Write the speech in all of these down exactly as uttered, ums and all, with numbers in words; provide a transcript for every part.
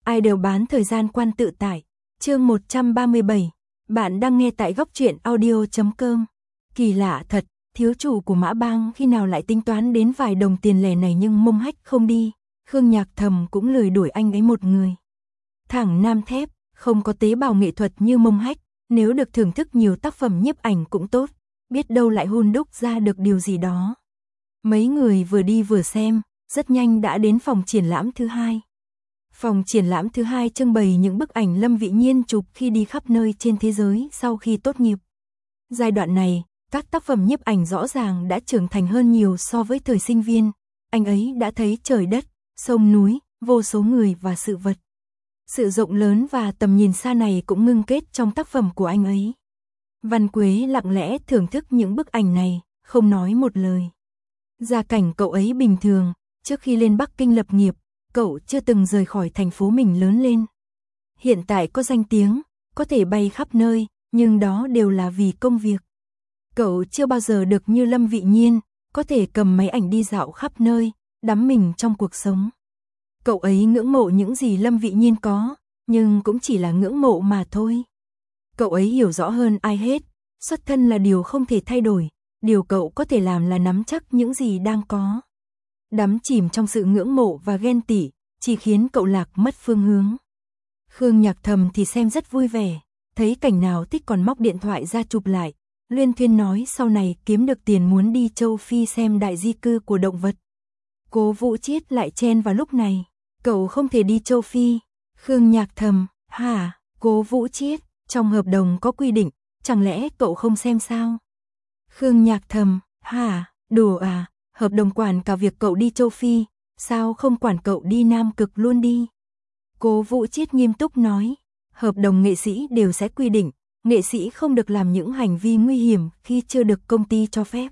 ai đều bán thời gian quan tự tại. Chương một trăm ba mươi bảy. Bạn đang nghe tại góc truyện audio chấm com. Kỳ lạ thật, thiếu chủ của Mã Bang khi nào lại tính toán đến vài đồng tiền lẻ này, nhưng Mông Hách không đi, Khương Nhạc Thầm cũng lười đuổi anh ấy một người. Thẳng nam thép, không có tế bào nghệ thuật như Mông Hách, nếu được thưởng thức nhiều tác phẩm nhiếp ảnh cũng tốt, biết đâu lại hun đúc ra được điều gì đó. Mấy người vừa đi vừa xem, rất nhanh đã đến phòng triển lãm thứ hai. Phòng triển lãm thứ hai trưng bày những bức ảnh Lâm Vị Nhiên chụp khi đi khắp nơi trên thế giới sau khi tốt nghiệp. Giai đoạn này, các tác phẩm nhiếp ảnh rõ ràng đã trưởng thành hơn nhiều so với thời sinh viên. Anh ấy đã thấy trời đất, sông núi, vô số người và sự vật. Sự rộng lớn và tầm nhìn xa này cũng ngưng kết trong tác phẩm của anh ấy. Văn Quế lặng lẽ thưởng thức những bức ảnh này, không nói một lời. Gia cảnh cậu ấy bình thường, trước khi lên Bắc Kinh lập nghiệp, cậu chưa từng rời khỏi thành phố mình lớn lên. Hiện tại có danh tiếng, có thể bay khắp nơi, nhưng đó đều là vì công việc. Cậu chưa bao giờ được như Lâm Vị Nhiên, có thể cầm máy ảnh đi dạo khắp nơi, đắm mình trong cuộc sống. Cậu ấy ngưỡng mộ những gì Lâm Vị Nhiên có, nhưng cũng chỉ là ngưỡng mộ mà thôi. Cậu ấy hiểu rõ hơn ai hết, xuất thân là điều không thể thay đổi, điều cậu có thể làm là nắm chắc những gì đang có. Đắm chìm trong sự ngưỡng mộ và ghen tị, chỉ khiến cậu lạc mất phương hướng. Khương Nhạc Thầm thì xem rất vui vẻ, thấy cảnh nào thích còn móc điện thoại ra chụp lại, luyên thuyên nói sau này kiếm được tiền muốn đi châu Phi xem đại di cư của động vật. Cố Vũ Chiết lại chen vào lúc này, cậu không thể đi châu Phi. Khương Nhạc Thầm, hả, Cố Vũ Chiết, trong hợp đồng có quy định, chẳng lẽ cậu không xem sao? Khương Nhạc Thầm, hả, đùa à, hợp đồng quản cả việc cậu đi châu Phi, sao không quản cậu đi Nam Cực luôn đi? Cố Vũ Chiết nghiêm túc nói, hợp đồng nghệ sĩ đều sẽ quy định, nghệ sĩ không được làm những hành vi nguy hiểm khi chưa được công ty cho phép.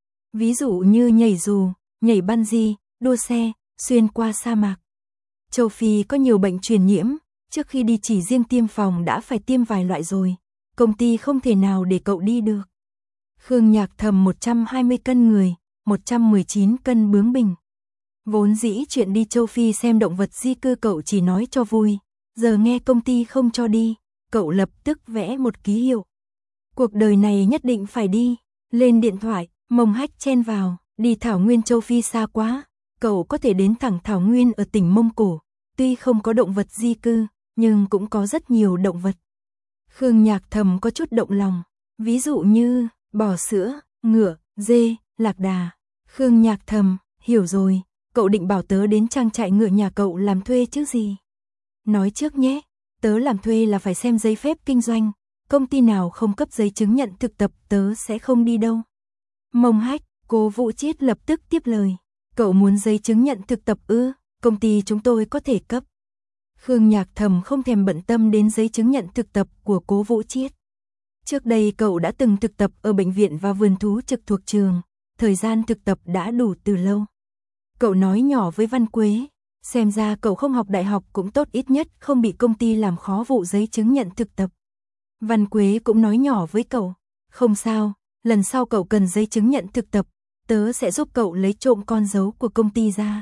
Ví dụ như nhảy dù, nhảy bungee, đua xe, xuyên qua sa mạc. Châu Phi có nhiều bệnh truyền nhiễm, trước khi đi chỉ riêng tiêm phòng đã phải tiêm vài loại rồi, công ty không thể nào để cậu đi được. Khương Nhạc Thầm một trăm hai mươi cân người, một trăm mười chín cân bướng bỉnh. Vốn dĩ chuyện đi châu Phi xem động vật di cư cậu chỉ nói cho vui, giờ nghe công ty không cho đi, cậu lập tức vẽ một ký hiệu. Cuộc đời này nhất định phải đi, lên điện thoại, Mông Hách chen vào, đi thảo nguyên châu Phi xa quá, cậu có thể đến thẳng thảo nguyên ở tỉnh Mông Cổ, tuy không có động vật di cư, nhưng cũng có rất nhiều động vật. Khương Nhạc Thầm có chút động lòng, ví dụ như bò sữa, ngựa, dê, lạc đà. Khương Nhạc Thầm, hiểu rồi, cậu định bảo tớ đến trang trại ngựa nhà cậu làm thuê chứ gì? Nói trước nhé, tớ làm thuê là phải xem giấy phép kinh doanh, công ty nào không cấp giấy chứng nhận thực tập tớ sẽ không đi đâu. Mông Hách, Cố Vũ Chiết lập tức tiếp lời, cậu muốn giấy chứng nhận thực tập ư, công ty chúng tôi có thể cấp. Khương Nhạc Thầm không thèm bận tâm đến giấy chứng nhận thực tập của Cố Vũ Chiết. Trước đây cậu đã từng thực tập ở bệnh viện và vườn thú trực thuộc trường, thời gian thực tập đã đủ từ lâu. Cậu nói nhỏ với Văn Quế, xem ra cậu không học đại học cũng tốt, ít nhất không bị công ty làm khó vụ giấy chứng nhận thực tập. Văn Quế cũng nói nhỏ với cậu, không sao, lần sau cậu cần giấy chứng nhận thực tập, tớ sẽ giúp cậu lấy trộm con dấu của công ty ra.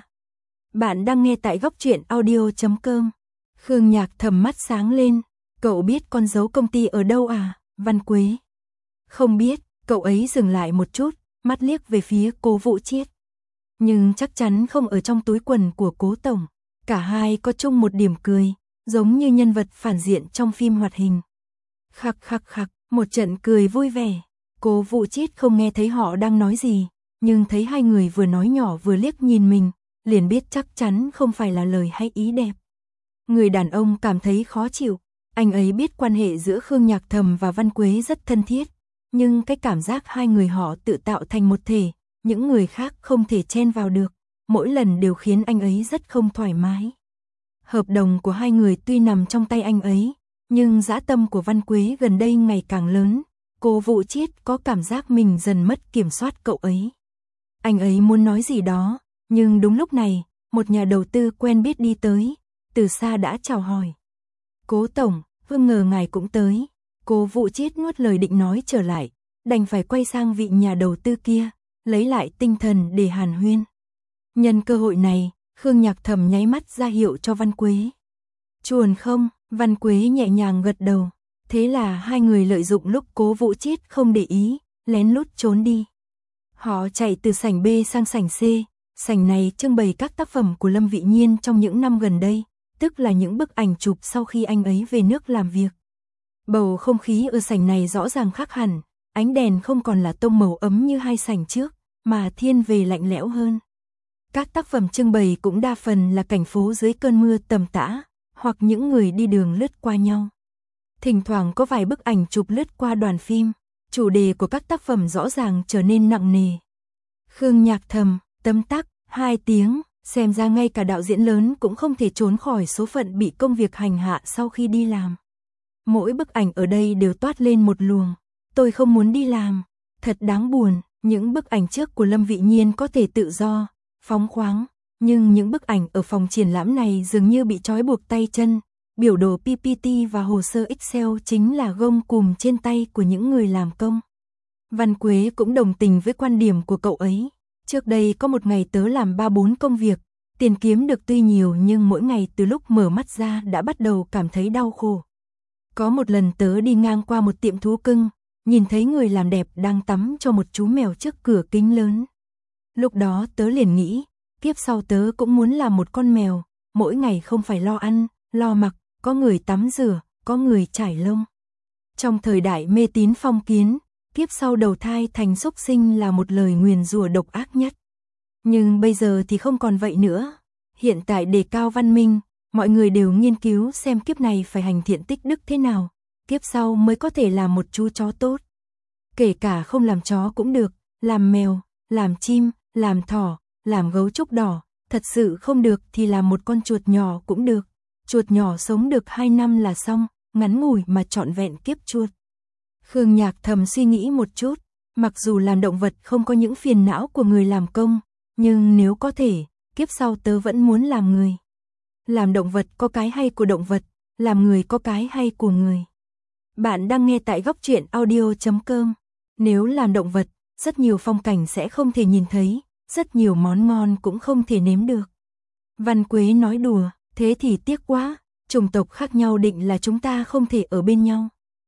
Bạn đang nghe tại góc truyện audio chấm com. Khương Nhạc Thầm mắt sáng lên, cậu biết con dấu công ty ở đâu à? Văn Quế, không biết, cậu ấy dừng lại một chút, mắt liếc về phía Cố Vũ Chiết. Nhưng chắc chắn không ở trong túi quần của Cố tổng. Cả hai có chung một điểm cười, giống như nhân vật phản diện trong phim hoạt hình. Khắc khắc khắc, một trận cười vui vẻ. Cố Vũ Chiết không nghe thấy họ đang nói gì, nhưng thấy hai người vừa nói nhỏ vừa liếc nhìn mình, liền biết chắc chắn không phải là lời hay ý đẹp. Người đàn ông cảm thấy khó chịu, anh ấy biết quan hệ giữa Khương Nhạc Thầm và Văn Quế rất thân thiết, nhưng cái cảm giác hai người họ tự tạo thành một thể, những người khác không thể chen vào được, mỗi lần đều khiến anh ấy rất không thoải mái. Hợp đồng của hai người tuy nằm trong tay anh ấy, nhưng dã tâm của Văn Quế gần đây ngày càng lớn, Cố Vũ Chiết có cảm giác mình dần mất kiểm soát cậu ấy. Anh ấy muốn nói gì đó, nhưng đúng lúc này, một nhà đầu tư quen biết đi tới, từ xa đã chào hỏi. Cố tổng, Vương ngờ ngài cũng tới. Cố Vũ Chiết nuốt lời định nói trở lại, đành phải quay sang vị nhà đầu tư kia, lấy lại tinh thần để hàn huyên. Nhân cơ hội này, Khương Nhạc Thầm nháy mắt ra hiệu cho Văn Quế. Chuồn không? Văn Quế nhẹ nhàng gật đầu. Thế là hai người lợi dụng lúc Cố Vũ Chiết không để ý, lén lút trốn đi. Họ chạy từ sảnh B sang sảnh C, sảnh này trưng bày các tác phẩm của Lâm Vị Nhiên trong những năm gần đây, tức là những bức ảnh chụp sau khi anh ấy về nước làm việc. Bầu không khí ở sảnh này rõ ràng khác hẳn, ánh đèn không còn là tông màu ấm như hai sảnh trước, mà thiên về lạnh lẽo hơn. Các tác phẩm trưng bày cũng đa phần là cảnh phố dưới cơn mưa tầm tã, hoặc những người đi đường lướt qua nhau. Thỉnh thoảng có vài bức ảnh chụp lướt qua đoàn phim, chủ đề của các tác phẩm rõ ràng trở nên nặng nề. Khương Nhạc thầm, tấm tắc, hai tiếng, xem ra ngay cả đạo diễn lớn cũng không thể trốn khỏi số phận bị công việc hành hạ sau khi đi làm. Mỗi bức ảnh ở đây đều toát lên một luồng, tôi không muốn đi làm, thật đáng buồn. Những bức ảnh trước của Lâm Vị Nhiên có thể tự do, phóng khoáng, nhưng những bức ảnh ở phòng triển lãm này dường như bị trói buộc tay chân. Biểu đồ pê pê tê và hồ sơ Excel chính là gông cùm trên tay của những người làm công. Văn Quế cũng đồng tình với quan điểm của cậu ấy. Trước đây có một ngày tớ làm ba bốn công việc, tiền kiếm được tuy nhiều nhưng mỗi ngày từ lúc mở mắt ra đã bắt đầu cảm thấy đau khổ. Có một lần tớ đi ngang qua một tiệm thú cưng, nhìn thấy người làm đẹp đang tắm cho một chú mèo trước cửa kính lớn. Lúc đó tớ liền nghĩ, kiếp sau tớ cũng muốn làm một con mèo, mỗi ngày không phải lo ăn, lo mặc, có người tắm rửa, có người trải lông. Trong thời đại mê tín phong kiến, kiếp sau đầu thai thành súc sinh là một lời nguyền rủa độc ác nhất. Nhưng bây giờ thì không còn vậy nữa. Hiện tại đề cao văn minh, mọi người đều nghiên cứu xem kiếp này phải hành thiện tích đức thế nào, kiếp sau mới có thể làm một chú chó tốt. Kể cả không làm chó cũng được, làm mèo, làm chim, làm thỏ, làm gấu trúc đỏ, thật sự không được thì làm một con chuột nhỏ cũng được. Chuột nhỏ sống được hai năm là xong, ngắn ngủi mà trọn vẹn kiếp chuột. Khương Nhạc thầm suy nghĩ một chút, mặc dù làm động vật không có những phiền não của người làm công, nhưng nếu có thể, kiếp sau tớ vẫn muốn làm người. Làm động vật có cái hay của động vật, làm người có cái hay của người. Bạn đang nghe tại góc truyện audio chấm com. Nếu làm động vật, rất nhiều phong cảnh sẽ không thể nhìn thấy, rất nhiều món ngon cũng không thể nếm được. Văn Quế nói đùa, thế thì tiếc quá, chủng tộc khác nhau định là chúng ta không thể ở bên nhau.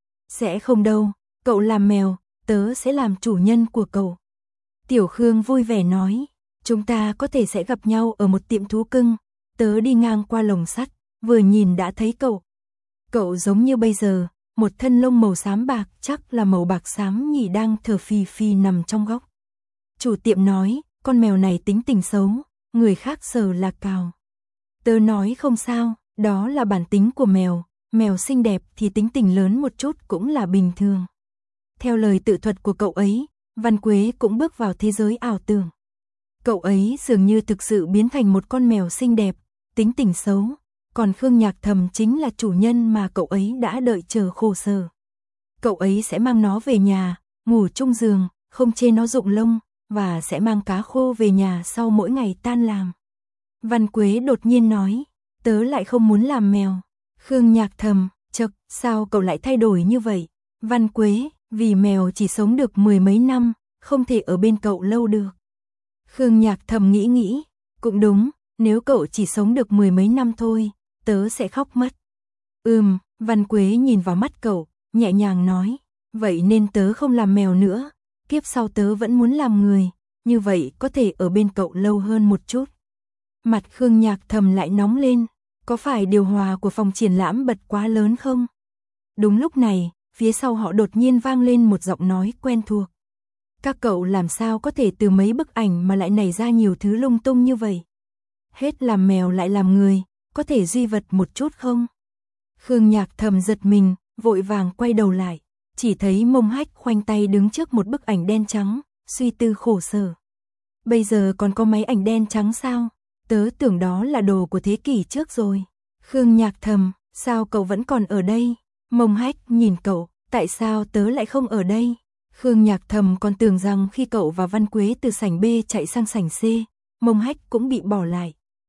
Sẽ không đâu, cậu làm mèo, tớ sẽ làm chủ nhân của cậu. Tiểu Khương vui vẻ nói, chúng ta có thể sẽ gặp nhau ở một tiệm thú cưng, tớ đi ngang qua lồng sắt, vừa nhìn đã thấy cậu. Cậu giống như bây giờ, một thân lông màu xám bạc, chắc là màu bạc xám nhỉ, đang thở phì phì nằm trong góc. Chủ tiệm nói, con mèo này tính tình xấu, người khác sờ là cào. Tớ nói không sao, đó là bản tính của mèo, mèo xinh đẹp thì tính tình lớn một chút cũng là bình thường. Theo lời tự thuật của cậu ấy, Văn Quế cũng bước vào thế giới ảo tưởng. Cậu ấy dường như thực sự biến thành một con mèo xinh đẹp, tính tình xấu, còn Khương Nhạc thầm chính là chủ nhân mà cậu ấy đã đợi chờ khổ sở. Cậu ấy sẽ mang nó về nhà, ngủ chung giường, không chê nó rụng lông, và sẽ mang cá khô về nhà sau mỗi ngày tan làm. Văn Quế đột nhiên nói, tớ lại không muốn làm mèo. Khương Nhạc thầm, chậc, sao cậu lại thay đổi như vậy? Văn Quế, vì mèo chỉ sống được mười mấy năm, không thể ở bên cậu lâu được. Khương Nhạc thầm nghĩ nghĩ, cũng đúng, nếu cậu chỉ sống được mười mấy năm thôi, tớ sẽ khóc mất. Ừm, Văn Quế nhìn vào mắt cậu, nhẹ nhàng nói, vậy nên tớ không làm mèo nữa, kiếp sau tớ vẫn muốn làm người, như vậy có thể ở bên cậu lâu hơn một chút. Mặt Khương Nhạc thầm lại nóng lên, có phải điều hòa của phòng triển lãm bật quá lớn không? Đúng lúc này, phía sau họ đột nhiên vang lên một giọng nói quen thuộc. Các cậu làm sao có thể từ mấy bức ảnh mà lại nảy ra nhiều thứ lung tung như vậy? Hết làm mèo lại làm người, có thể duy vật một chút không? Khương Nhạc thầm giật mình, vội vàng quay đầu lại, chỉ thấy Mông Hách khoanh tay đứng trước một bức ảnh đen trắng, suy tư khổ sở. Bây giờ còn có máy ảnh đen trắng sao? Tớ tưởng đó là đồ của thế kỷ trước rồi. Khương Nhạc thầm, sao cậu vẫn còn ở đây? Mông Hách nhìn cậu, tại sao tớ lại không ở đây? Khương Nhạc thầm còn tưởng rằng khi cậu và Văn Quế từ sảnh B chạy sang sảnh C, Mông Hách cũng bị bỏ lại.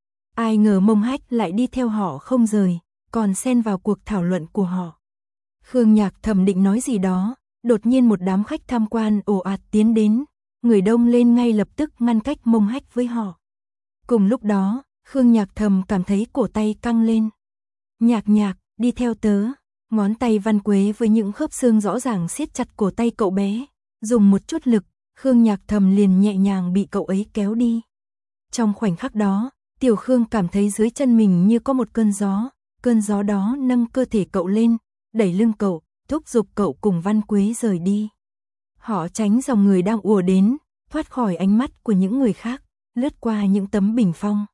Ai ngờ Mông Hách lại đi theo họ không rời, còn xen vào cuộc thảo luận của họ. Khương Nhạc thầm định nói gì đó, đột nhiên một đám khách tham quan ồ ạt tiến đến, người đông lên ngay lập tức ngăn cách Mông Hách với họ. Cùng lúc đó, Khương Nhạc thầm cảm thấy cổ tay căng lên. Nhạc nhạc, đi theo tớ. Ngón tay Văn Quế với những khớp xương rõ ràng siết chặt cổ tay cậu bé. Dùng một chút lực, Khương Nhạc Thầm liền nhẹ nhàng bị cậu ấy kéo đi. Trong khoảnh khắc đó, Tiểu Khương cảm thấy dưới chân mình như có một cơn gió. Cơn gió đó nâng cơ thể cậu lên, đẩy lưng cậu, thúc giục cậu cùng Văn Quế rời đi. Họ tránh dòng người đang ùa đến, thoát khỏi ánh mắt của những người khác, lướt qua những tấm bình phong.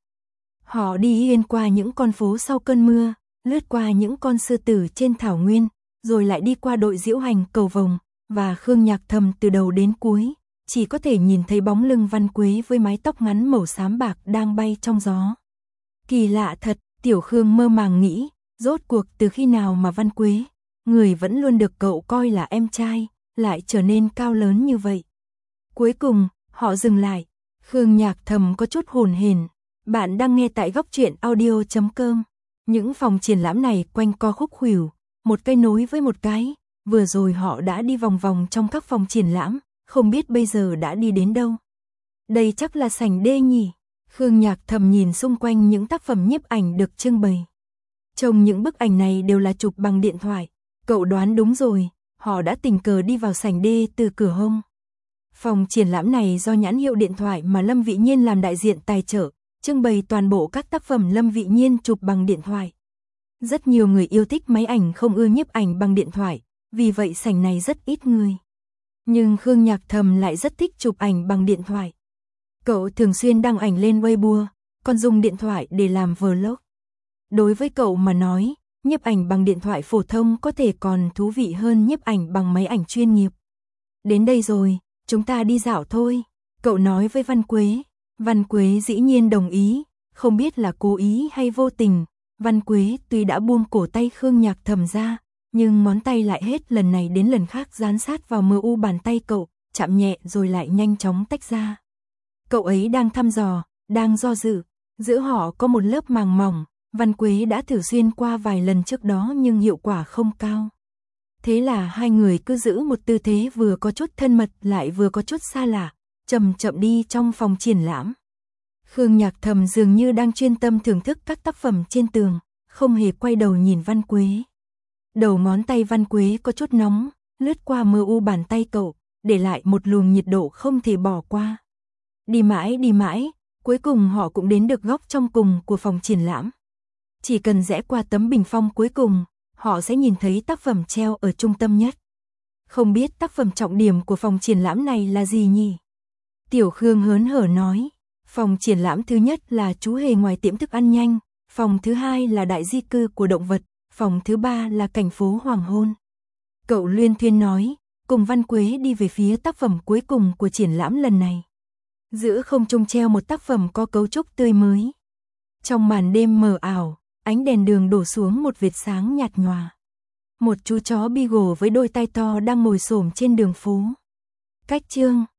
Họ đi yên qua những con phố sau cơn mưa, lướt qua những con sư tử trên thảo nguyên, rồi lại đi qua đội diễu hành cầu vồng, và Khương Nhạc Thầm từ đầu đến cuối, chỉ có thể nhìn thấy bóng lưng Văn Quế với mái tóc ngắn màu xám bạc đang bay trong gió. Kỳ lạ thật, Tiểu Khương mơ màng nghĩ, rốt cuộc từ khi nào mà Văn Quế, người vẫn luôn được cậu coi là em trai, lại trở nên cao lớn như vậy. Cuối cùng, họ dừng lại. Khương Nhạc Thầm có chút hồn hển. Bạn đang nghe tại góc truyện audio chấm com. Những phòng triển lãm này quanh co khúc khuỷu, một cây nối với một cái. Vừa rồi họ đã đi vòng vòng trong các phòng triển lãm, không biết bây giờ đã đi đến đâu. Đây chắc là sảnh D nhỉ? Khương Nhạc Thầm nhìn xung quanh những tác phẩm nhiếp ảnh được trưng bày. Trông những bức ảnh này đều là chụp bằng điện thoại. Cậu đoán đúng rồi, họ đã tình cờ đi vào sảnh D từ cửa hông. Phòng triển lãm này do nhãn hiệu điện thoại mà Lâm Vị Nhiên làm đại diện tài trợ, trưng bày toàn bộ các tác phẩm Lâm Vị Nhiên chụp bằng điện thoại. Rất nhiều người yêu thích máy ảnh không ưa nhiếp ảnh bằng điện thoại, vì vậy sảnh này rất ít người. Nhưng Khương Nhạc Thầm lại rất thích chụp ảnh bằng điện thoại. Cậu thường xuyên đăng ảnh lên Weibo, còn dùng điện thoại để làm vlog. Đối với cậu mà nói, nhiếp ảnh bằng điện thoại phổ thông có thể còn thú vị hơn nhiếp ảnh bằng máy ảnh chuyên nghiệp. Đến đây rồi, chúng ta đi dạo thôi, cậu nói với Văn Quế. Văn Quế dĩ nhiên đồng ý, không biết là cố ý hay vô tình. Văn Quế tuy đã buông cổ tay Khương Nhạc Thầm ra, nhưng ngón tay lại hết lần này đến lần khác dán sát vào mờ u bàn tay cậu, chạm nhẹ rồi lại nhanh chóng tách ra. Cậu ấy đang thăm dò, đang do dự, giữa họ có một lớp màng mỏng. Văn Quế đã thử xuyên qua vài lần trước đó nhưng hiệu quả không cao. Thế là hai người cứ giữ một tư thế vừa có chút thân mật lại vừa có chút xa lạ, chậm chậm đi trong phòng triển lãm. Khương Nhạc Thầm dường như đang chuyên tâm thưởng thức các tác phẩm trên tường, không hề quay đầu nhìn Văn Quế. Đầu ngón tay Văn Quế có chút nóng, lướt qua mờ u bàn tay cậu, để lại một luồng nhiệt độ không thể bỏ qua. Đi mãi đi mãi, cuối cùng họ cũng đến được góc trong cùng của phòng triển lãm. Chỉ cần rẽ qua tấm bình phong cuối cùng, họ sẽ nhìn thấy tác phẩm treo ở trung tâm nhất. Không biết tác phẩm trọng điểm của phòng triển lãm này là gì nhỉ? Tiểu Khương hớn hở nói, phòng triển lãm thứ nhất là chú hề ngoài tiệm thức ăn nhanh, phòng thứ hai là đại di cư của động vật, phòng thứ ba là cảnh phố hoàng hôn. Cậu luyên thuyên nói, cùng Văn Quế đi về phía tác phẩm cuối cùng của triển lãm lần này. Giữa không trung treo một tác phẩm có cấu trúc tươi mới. Trong màn đêm mờ ảo, ánh đèn đường đổ xuống một vệt sáng nhạt nhòa. Một chú chó Beagle với đôi tai to đang ngồi xổm trên đường phố. Cách chương